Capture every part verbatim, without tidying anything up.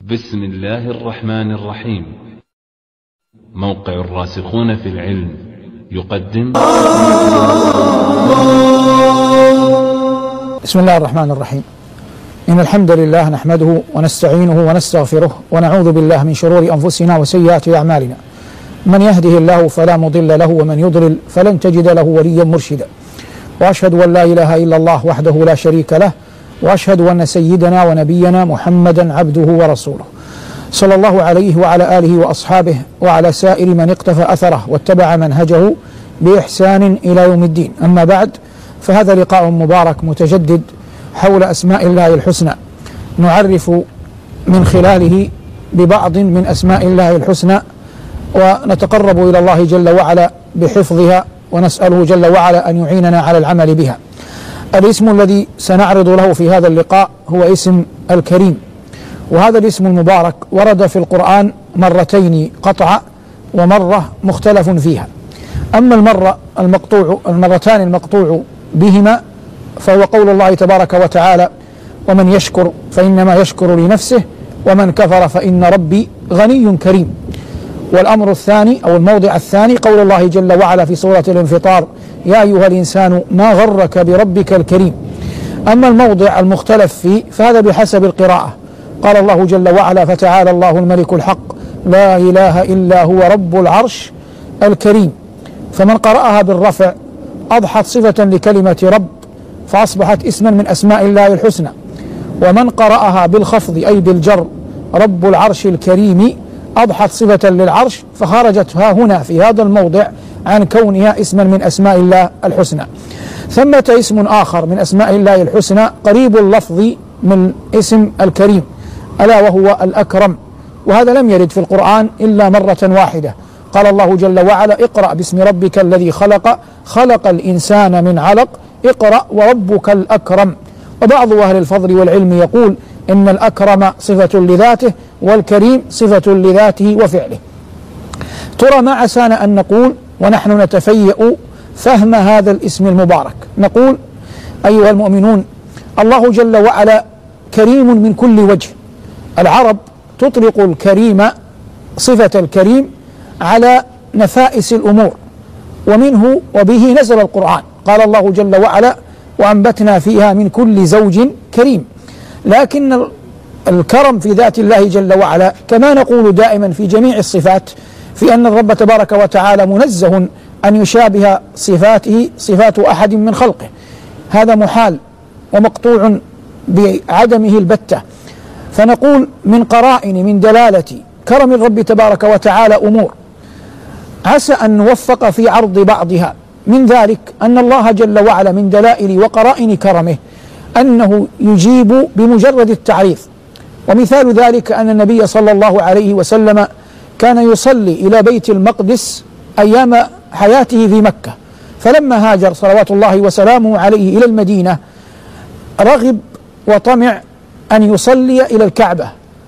بسم الله الرحمن الرحيم. موقع الراسخون في العلم يقدم. بسم الله الرحمن الرحيم. إن الحمد لله نحمده ونستعينه ونستغفره ونعوذ بالله من شرور أنفسنا وسيئات أعمالنا. من يهده الله فلا مضل له ومن يضلل فلن تجد له وليا مرشدا. وأشهد أن لا إله إلا الله وحده لا شريك له، وأشهد أن سيدنا ونبينا محمدا عبده ورسوله صلى الله عليه وعلى آله وأصحابه وعلى سائر من اقتفى أثره واتبع منهجه بإحسان إلى يوم الدين. أما بعد، فهذا لقاء مبارك متجدد حول أسماء الله الحسنى، نعرف من خلاله ببعض من أسماء الله الحسنى ونتقرب إلى الله جل وعلا بحفظها، ونسأله جل وعلا أن يعيننا على العمل بها. الاسم الذي سنعرض له في هذا اللقاء هو اسم الكريم، وهذا الاسم المبارك ورد في القرآن مرتين قطعا ومرة مختلف فيها. أما المرة المقطوع المرتان المقطوع بهما فهو قول الله تبارك وتعالى: ومن يشكر فإنما يشكر لنفسه ومن كفر فإن ربي غني كريم. والأمر الثاني أو الموضع الثاني قول الله جل وعلا في سورة الانفطار: يا أيها الإنسان ما غرك بربك الكريم. أما الموضع المختلف فيه فهذا بحسب القراءة. قال الله جل وعلا: فتعالى الله الملك الحق لا إله إلا هو رب العرش الكريم. فمن قرأها بالرفع أضحت صفة لكلمة رب فأصبحت اسما من أسماء الله الحسنى، ومن قرأها بالخفض أي بالجر رب العرش الكريم أضحت صفة للعرش فخرجت ها هنا في هذا الموضع عن كونها اسما من أسماء الله الحسنى. ثمة اسم آخر من أسماء الله الحسنى قريب اللفظ من اسم الكريم، ألا وهو الأكرم، وهذا لم يرد في القرآن إلا مرة واحدة. قال الله جل وعلا: اقرأ باسم ربك الذي خلق خلق الإنسان من علق اقرأ وربك الأكرم. وبعض أهل الفضل والعلم يقول إن الأكرم صفة لذاته والكريم صفة لذاته وفعله. ترى ما عسانا أن نقول ونحن نتفيأ فهم هذا الاسم المبارك، نقول: أيها المؤمنون، الله جل وعلا كريم من كل وجه. العرب تطلق الكريم صفة الكريم على نفائس الأمور، ومنه وبه نزل القرآن. قال الله جل وعلا: وأنبتنا فيها من كل زوج كريم. لكن الكرم في ذات الله جل وعلا كما نقول دائما في جميع الصفات، في أن الرب تبارك وتعالى منزه أن يشابه صفاته صفات أحد من خلقه، هذا محال ومقطوع بعدمه البتة. فنقول من قرائن من دلالة كرم الرب تبارك وتعالى أمور عسى أن نوفق في عرض بعضها. من ذلك أن الله جل وعلا من دلائل وقرائن كرمه أنه يجيب بمجرد التعريف. ومثال ذلك أن النبي صلى الله عليه وسلم كان يصلي إلى بيت المقدس أيام حياته في مكة، فلما هاجر صلوات الله وسلامه عليه إلى المدينة رغب وطمع أن يصلي إلى الكعبة،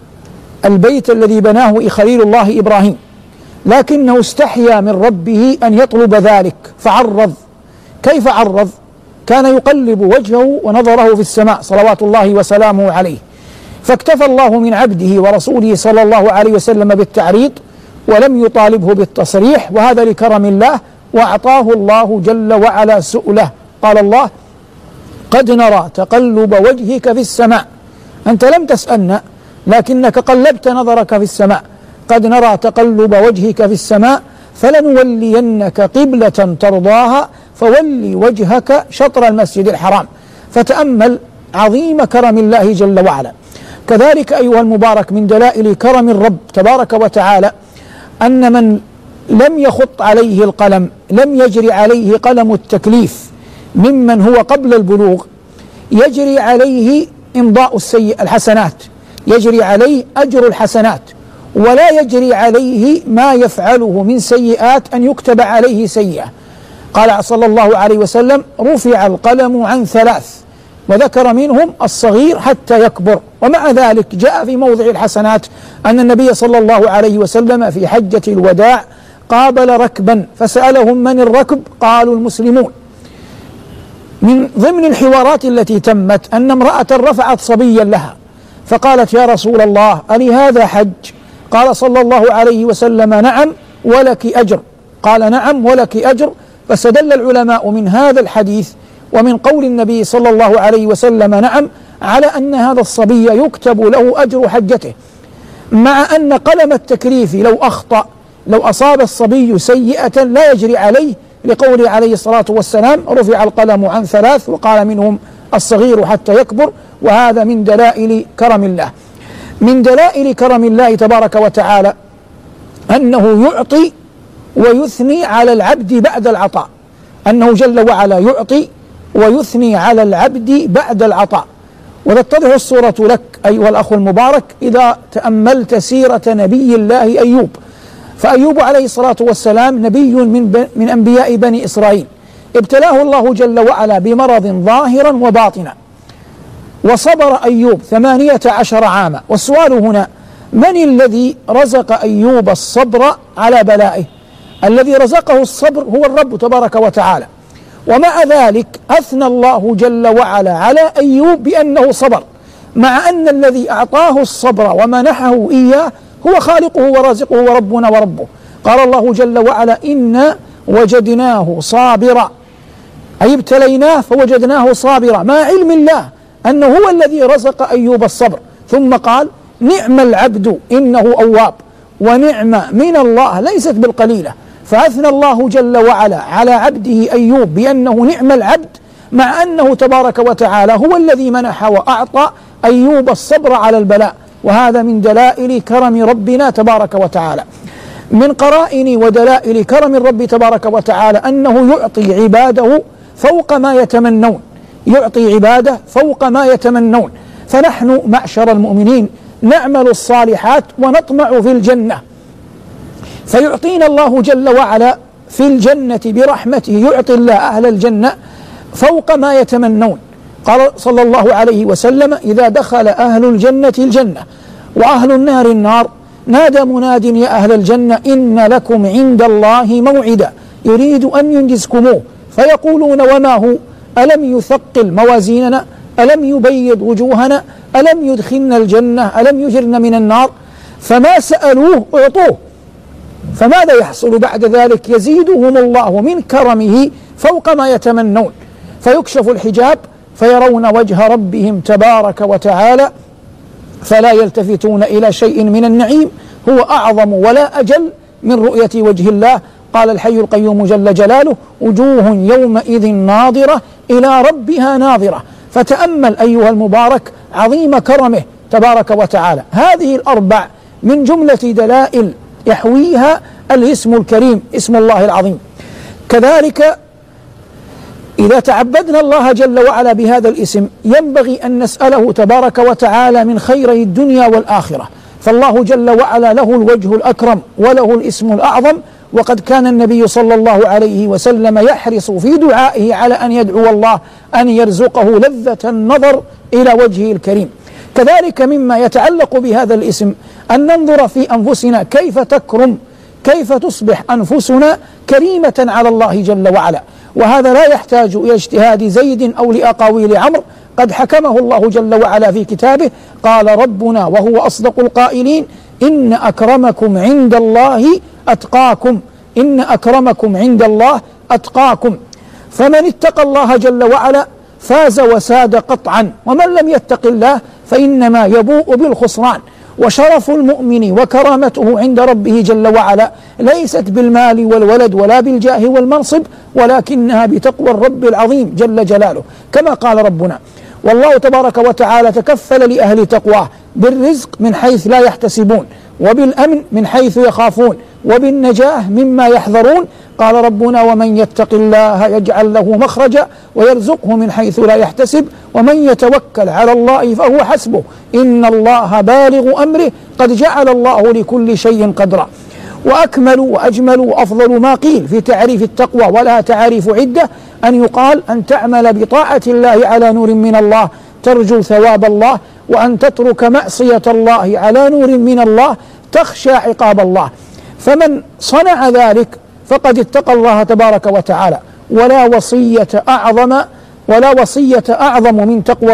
البيت الذي بناه خليل الله إبراهيم، لكنه استحيا من ربه أن يطلب ذلك فعرض. كيف عرض؟ كان يقلب وجهه ونظره في السماء صلوات الله وسلامه عليه، فاكتفى الله من عبده ورسوله صلى الله عليه وسلم بالتعريض ولم يطالبه بالتصريح، وهذا لكرم الله، وأعطاه الله جل وعلا سؤله. قال الله: قد نرى تقلب وجهك في السماء. أنت لم تسألنا لكنك قلبت نظرك في السماء. قد نرى تقلب وجهك في السماء فلنولينك قبلة ترضاها فولي وجهك شطر المسجد الحرام. فتأمل عظيم كرم الله جل وعلا. كذلك أيها المبارك من دلائل كرم الرب تبارك وتعالى أن من لم يخط عليه القلم، لم يجري عليه قلم التكليف ممن هو قبل البلوغ، يجري عليه إمضاء السيئ الحسنات، يجري عليه أجر الحسنات، ولا يجري عليه ما يفعله من سيئات أن يكتب عليه سيئة. قال صلى الله عليه وسلم: رفع القلم عن ثلاث، وذكر منهم الصغير حتى يكبر. ومع ذلك جاء في موضع الحسنات أن النبي صلى الله عليه وسلم في حجة الوداع قابل ركبا فسألهم: من الركب؟ قالوا: المسلمون. من ضمن الحوارات التي تمت أن امرأة رفعت صبيا لها فقالت: يا رسول الله ألي هذا حج؟ قال صلى الله عليه وسلم: نعم ولك أجر. قال: نعم ولك أجر. فاستدل العلماء من هذا الحديث ومن قول النبي صلى الله عليه وسلم نعم على أن هذا الصبي يكتب له أجر حجته، مع أن قلم التكليف لو أخطأ، لو أصاب الصبي سيئة لا يجري عليه، لقوله عليه الصلاة والسلام: رفع القلم عن ثلاث وقال منهم الصغير حتى يكبر. وهذا من دلائل كرم الله. من دلائل كرم الله تبارك وتعالى أنه يعطي ويثني على العبد بعد العطاء، أنه جل وعلا يعطي ويثني على العبد بعد العطاء. وتتضح الصورة لك أيها الأخ المبارك إذا تأملت سيرة نبي الله أيوب. فأيوب عليه الصلاة والسلام نبي من, من أنبياء بني إسرائيل، ابتلاه الله جل وعلا بمرض ظاهرا وباطنا، وصبر أيوب ثمانية عشر عاما. والسؤال هنا: من الذي رزق أيوب الصبر على بلائه؟ الذي رزقه الصبر هو الرب تبارك وتعالى. ومع ذلك أثنى الله جل وعلا على أيوب بأنه صبر، مع أن الذي أعطاه الصبر ومنحه إياه هو خالقه ورازقه وربنا وربه. قال الله جل وعلا: إنا وجدناه صابرا، أي ابتليناه فوجدناه صابرا، مع علم الله أنه هو الذي رزق أيوب الصبر. ثم قال: نعم العبد إنه أواب. ونعمة من الله ليست بالقليلة. فأثنى الله جل وعلا على عبده أيوب بأنه نعم العبد، مع أنه تبارك وتعالى هو الذي منح وأعطى أيوب الصبر على البلاء. وهذا من دلائل كرم ربنا تبارك وتعالى. من قرائن ودلائل كرم الرب تبارك وتعالى أنه يعطي عباده فوق ما يتمنون، يعطي عباده فوق ما يتمنون. فنحن معشر المؤمنين نعمل الصالحات ونطمع في الجنة، فيعطينا الله جل وعلا في الجنة برحمته، يعطي الله أهل الجنة فوق ما يتمنون. قال صلى الله عليه وسلم: إذا دخل أهل الجنة الجنة وأهل النار النار نادى مناد: يا أهل الجنة إن لكم عند الله موعدا يريد أن ينجزكموه. فيقولون: وما هو؟ ألم يثقل موازيننا؟ ألم يبيض وجوهنا؟ ألم يدخلنا الجنة؟ ألم يجرنا من النار؟ فما سألوه أعطوه. فماذا يحصل بعد ذلك؟ يزيدهم الله من كرمه فوق ما يتمنون، فيكشف الحجاب فيرون وجه ربهم تبارك وتعالى، فلا يلتفتون إلى شيء من النعيم هو أعظم ولا أجل من رؤية وجه الله. قال الحي القيوم جل جلاله: وجوه يومئذ ناظرة إلى ربها ناظرة. فتأمل أيها المبارك عظيم كرمه تبارك وتعالى. هذه الأربع من جملة دلائل يحويها الاسم الكريم، اسم الله العظيم. كذلك إذا تعبدنا الله جل وعلا بهذا الاسم ينبغي أن نسأله تبارك وتعالى من خيري الدنيا والآخرة. فالله جل وعلا له الوجه الأكرم وله الاسم الأعظم، وقد كان النبي صلى الله عليه وسلم يحرص في دعائه على أن يدعو الله أن يرزقه لذة النظر إلى وجهه الكريم. كذلك مما يتعلق بهذا الاسم أن ننظر في أنفسنا كيف تكرم، كيف تصبح أنفسنا كريمة على الله جل وعلا. وهذا لا يحتاج إلى اجتهاد زيد أو لأقاويل عمرو، قد حكمه الله جل وعلا في كتابه. قال ربنا وهو أصدق القائلين: إن أكرمكم عند الله أتقاكم، إن أكرمكم عند الله أتقاكم. فمن اتقى الله جل وعلا فاز وساد قطعا، ومن لم يتق الله فإنما يبوء بالخسران. وشرف المؤمن وكرامته عند ربه جل وعلا ليست بالمال والولد ولا بالجاه والمنصب، ولكنها بتقوى الرب العظيم جل جلاله. كما قال ربنا: والله تبارك وتعالى تكفل لأهل تقواه بالرزق من حيث لا يحتسبون، وبالأمن من حيث يخافون، وبالنجاة مما يحذرون. قال ربنا: ومن يتق الله يجعل له مخرجا ويرزقه من حيث لا يحتسب ومن يتوكل على الله فهو حسبه إن الله بالغ أمره قد جعل الله لكل شيء قدرا. وأكمل وأجمل وأفضل ما قيل في تعريف التقوى، ولها تعاريف عدة، أن يقال أن تعمل بطاعة الله على نور من الله ترجو ثواب الله، وأن تترك معصية الله على نور من الله تخشى عقاب الله. فمن صنع ذلك فقد اتقى الله تبارك وتعالى. ولا وصية أعظم ولا وصية أعظم من تقوى الله،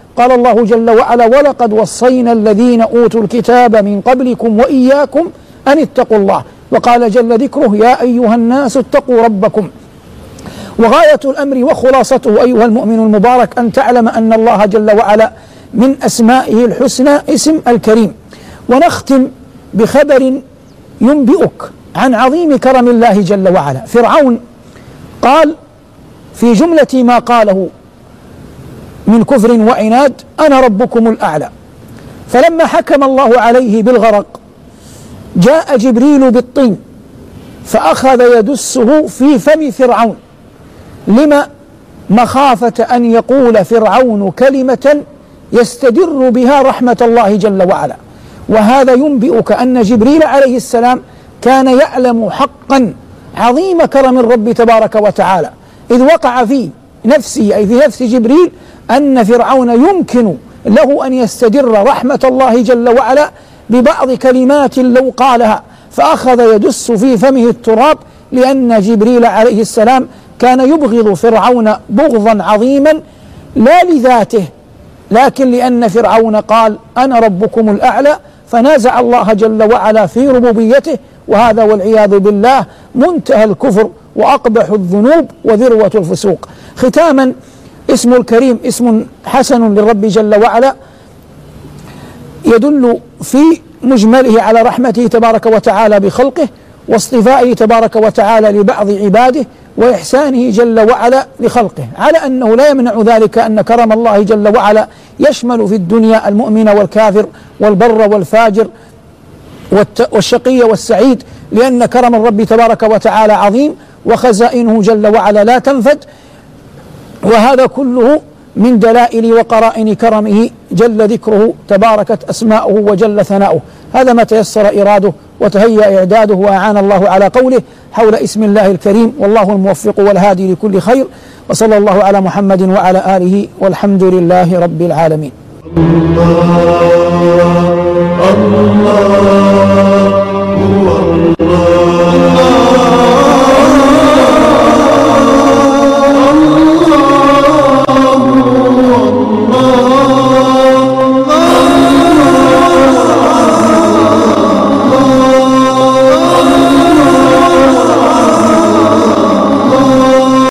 قال الله جل وعلا: ولقد وصينا الذين أوتوا الكتاب من قبلكم وإياكم أن اتقوا الله. وقال جل ذكره: يا أيها الناس اتقوا ربكم. وغاية الأمر وخلاصته أيها المؤمن المبارك أن تعلم أن الله جل وعلا من أسمائه الحسنى اسم الكريم. ونختم بخبر ينبئك عن عظيم كرم الله جل وعلا. فرعون قال في جملة ما قاله من كفر وعناد: أنا ربكم الأعلى. فلما حكم الله عليه بالغرق جاء جبريل بالطين فأخذ يدسه في فم فرعون، لما؟ مخافة أن يقول فرعون كلمة يستدر بها رحمة الله جل وعلا. وهذا ينبئك أن جبريل عليه السلام كان يعلم حقا عظيم كرم الرب تبارك وتعالى، إذ وقع في نفسه أي في نفس جبريل أن فرعون يمكن له أن يستدر رحمة الله جل وعلا ببعض كلمات لو قالها، فأخذ يدس في فمه التراب، لأن جبريل عليه السلام كان يبغض فرعون بغضا عظيما لا لذاته، لكن لأن فرعون قال: أنا ربكم الأعلى، فنازع الله جل وعلا في ربوبيته. وهذا والعياذ بالله منتهى الكفر وأقبح الذنوب وذروة الفسوق. ختاما، اسم الكريم اسم حسن للرب جل وعلا، يدل في مجمله على رحمته تبارك وتعالى بخلقه، واصطفائه تبارك وتعالى لبعض عباده، وإحسانه جل وعلا لخلقه، على أنه لا يمنع ذلك أن كرم الله جل وعلا يشمل في الدنيا المؤمن والكافر والبر والفاجر والشقي والسعيد، لأن كرم الرب تبارك وتعالى عظيم وخزائنه جل وعلا لا تنفد. وهذا كله من دلائل وقرائن كرمه جل ذكره، تباركت أسماؤه وجل ثناؤه. هذا ما تيسر إراده وتهيأ إعداده، وأعان الله على قوله حول اسم الله الكريم، والله الموفق والهادي لكل خير. وصلى الله على محمد وعلى آله، والحمد لله رب العالمين. الله الله